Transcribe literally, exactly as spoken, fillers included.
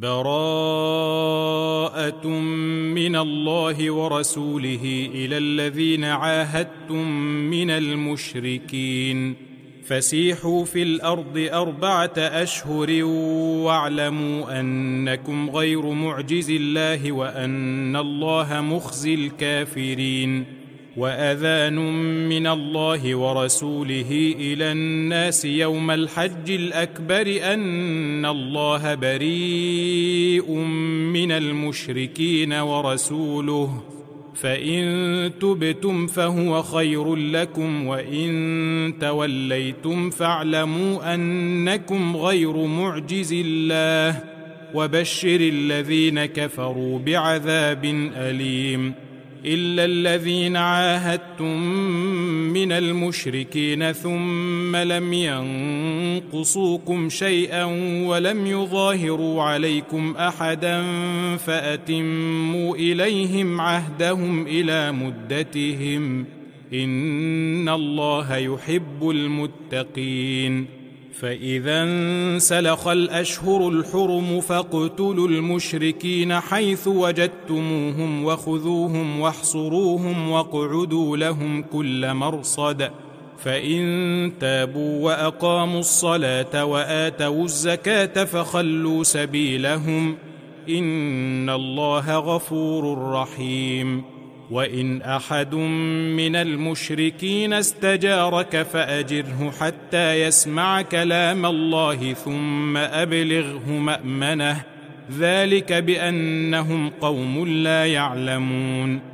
براءة من الله ورسوله إلى الذين عاهدتم من المشركين فسيحوا في الأرض أربعة أشهر واعلموا أنكم غير معجز الله وأن الله مخزي الكافرين وأذان من الله ورسوله إلى الناس يوم الحج الأكبر أن الله بريء من المشركين ورسوله فإن تبتم فهو خير لكم وإن توليتم فاعلموا أنكم غير معجز الله وبشر الذين كفروا بعذاب أليم إلا الذين عاهدتم من المشركين ثم لم ينقصوكم شيئا ولم يظاهروا عليكم أحدا فأتموا إليهم عهدهم إلى مدتهم إن الله يحب المتقين فإذا انسلخ الأشهر الحرم فاقتلوا المشركين حيث وجدتموهم وخذوهم واحصروهم واقعدوا لهم كل مرصد فإن تابوا وأقاموا الصلاة وآتوا الزكاة فخلوا سبيلهم إن الله غفور رحيم وإن أحد من المشركين استجارك فأجره حتى يسمع كلام الله ثم أبلغه مأمنه ذلك بأنهم قوم لا يعلمون